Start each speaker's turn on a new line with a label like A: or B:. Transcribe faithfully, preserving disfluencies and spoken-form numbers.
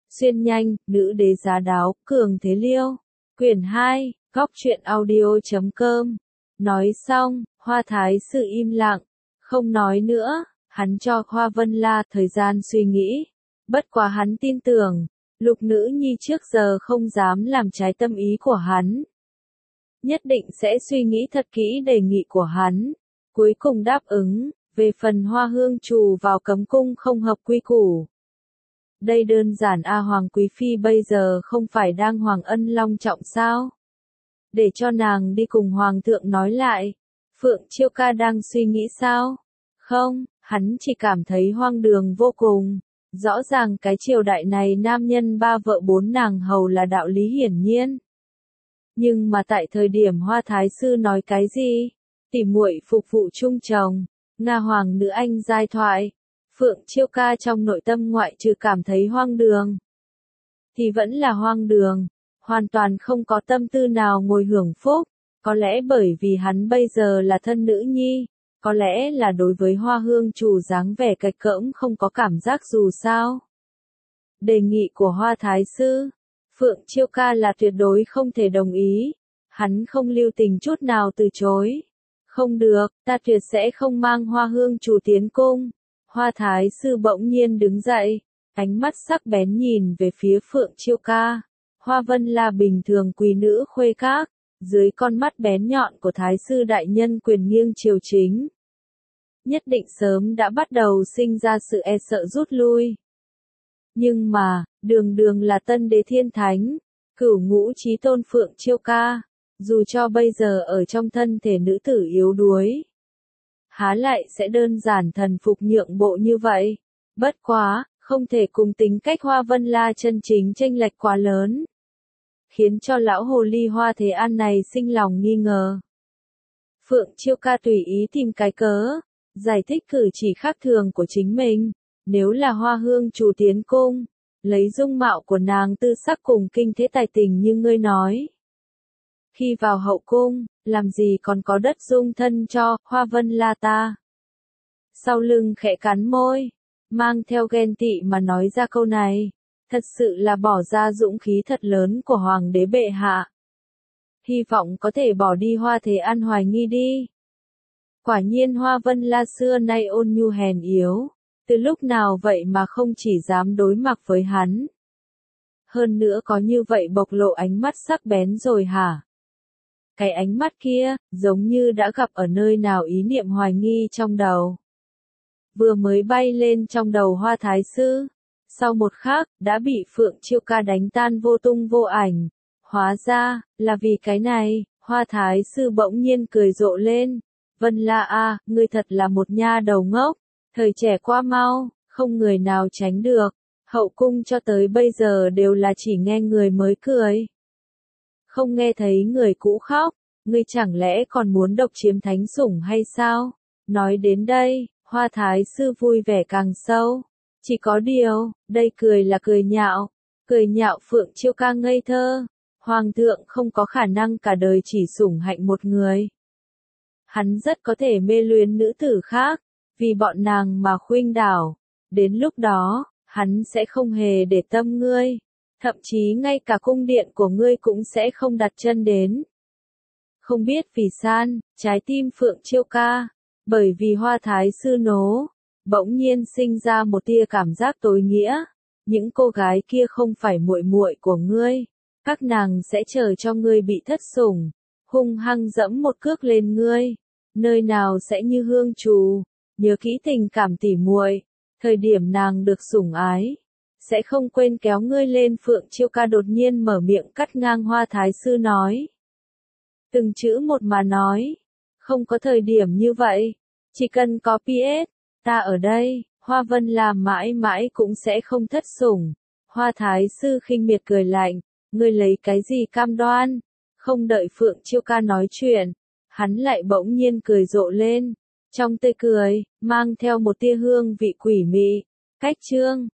A: Xuyên nhanh, nữ đế giá đáo, cường thế liêu. Quyển hai, góc truyện audio.com. Nói xong, Hoa Thái sư im lặng, không nói nữa, hắn cho Hoa Vân La thời gian suy nghĩ. Bất quá hắn tin tưởng, Lục nữ nhi trước giờ không dám làm trái tâm ý của hắn. Nhất định sẽ suy nghĩ thật kỹ đề nghị của hắn. Cuối cùng đáp ứng, về phần Hoa Hương Trù vào cấm cung không hợp quy củ. Đây đơn giản a Hoàng Quý Phi bây giờ không phải đang Hoàng Ân long trọng sao? Để cho nàng đi cùng Hoàng thượng nói lại. Phượng Chiêu Ca đang suy nghĩ sao? Không, hắn chỉ cảm thấy hoang đường vô cùng. Rõ ràng cái triều đại này nam nhân ba vợ bốn nàng hầu là đạo lý hiển nhiên. Nhưng mà tại thời điểm Hoa Thái sư nói cái gì? Tỉ muội phục vụ chung chồng, Nga hoàng nữ anh giai thoại. Phượng Chiêu Ca trong nội tâm ngoại trừ cảm thấy hoang đường, thì vẫn là hoang đường, hoàn toàn không có tâm tư nào ngồi hưởng phúc. Có lẽ bởi vì hắn bây giờ là thân nữ nhi, có lẽ là đối với Hoa Hương Trù dáng vẻ cạch cỡm không có cảm giác dù sao. Đề nghị của Hoa Thái sư, Phượng Chiêu Ca là tuyệt đối không thể đồng ý, hắn không lưu tình chút nào từ chối. Không được, ta tuyệt sẽ không mang Hoa Hương Trù tiến cung. Hoa Thái sư bỗng nhiên đứng dậy, ánh mắt sắc bén nhìn về phía Phượng Chiêu Ca. Hoa Vân La bình thường quý nữ khuê các, dưới con mắt bén nhọn của Thái sư đại nhân quyền nghiêng triều chính. Nhất định sớm đã bắt đầu sinh ra sự e sợ rút lui. Nhưng mà, đường đường là tân đế thiên thánh, cửu ngũ chí tôn Phượng Chiêu Ca, dù cho bây giờ ở trong thân thể nữ tử yếu đuối, há lại sẽ đơn giản thần phục nhượng bộ như vậy. Bất quá, không thể cùng tính cách Hoa Vân La chân chính chênh lệch quá lớn, khiến cho lão hồ ly Hoa Thế An này sinh lòng nghi ngờ. Phượng Chiêu Ca tùy ý tìm cái cớ, giải thích cử chỉ khác thường của chính mình. Nếu là Hoa Hương Trù tiến cung, lấy dung mạo của nàng tư sắc cùng kinh thế tài tình như ngươi nói, khi vào hậu cung, làm gì còn có đất dung thân cho Hoa Vân La ta. Sau lưng khẽ cắn môi, mang theo ghen tị mà nói ra câu này, thật sự là bỏ ra dũng khí thật lớn của Hoàng đế bệ hạ. Hy vọng có thể bỏ đi Hoa Thế An hoài nghi đi. Quả nhiên Hoa Vân La xưa nay ôn nhu hèn yếu, từ lúc nào vậy mà không chỉ dám đối mặt với hắn. Hơn nữa có như vậy bộc lộ ánh mắt sắc bén rồi hả? Cái ánh mắt kia, giống như đã gặp ở nơi nào ý niệm hoài nghi trong đầu. Vừa mới bay lên trong đầu Hoa Thái sư, sau một khắc, đã bị Phượng Chiêu Ca đánh tan vô tung vô ảnh. Hóa ra, là vì cái này, Hoa Thái sư bỗng nhiên cười rộ lên. Vân La a, ngươi thật là một nha đầu ngốc, thời trẻ qua mau, không người nào tránh được. Hậu cung cho tới bây giờ đều là chỉ nghe người mới cười, không nghe thấy người cũ khóc, ngươi chẳng lẽ còn muốn độc chiếm thánh sủng hay sao? Nói đến đây, Hoa Thái sư vui vẻ càng sâu. Chỉ có điều, đây cười là cười nhạo, cười nhạo Phượng Chiêu Ca ngây thơ. Hoàng thượng không có khả năng cả đời chỉ sủng hạnh một người. Hắn rất có thể mê luyến nữ tử khác, vì bọn nàng mà khuynh đảo. Đến lúc đó, hắn sẽ không hề để tâm ngươi. Thậm chí ngay cả cung điện của ngươi cũng sẽ không đặt chân đến. Không biết vì san, trái tim Phượng Chiêu Ca, bởi vì Hoa Thái sư nố, bỗng nhiên sinh ra một tia cảm giác tối nghĩa. Những cô gái kia không phải muội muội của ngươi, các nàng sẽ chờ cho ngươi bị thất sủng, hung hăng dẫm một cước lên ngươi. Nơi nào sẽ như Hương Trù, nhớ kỹ tình cảm tỉ muội, thời điểm nàng được sủng ái, sẽ không quên kéo ngươi lên. Phượng Chiêu Ca đột nhiên mở miệng cắt ngang Hoa Thái sư nói. Từng chữ một mà nói, không có thời điểm như vậy, chỉ cần có pê ét, ta ở đây, Hoa Vân làm mãi mãi cũng sẽ không thất sủng. Hoa Thái sư khinh miệt cười lạnh, ngươi lấy cái gì cam đoan? Không đợi Phượng Chiêu Ca nói chuyện, hắn lại bỗng nhiên cười rộ lên, trong tươi cười, mang theo một tia hương vị quỷ mị. Cách chương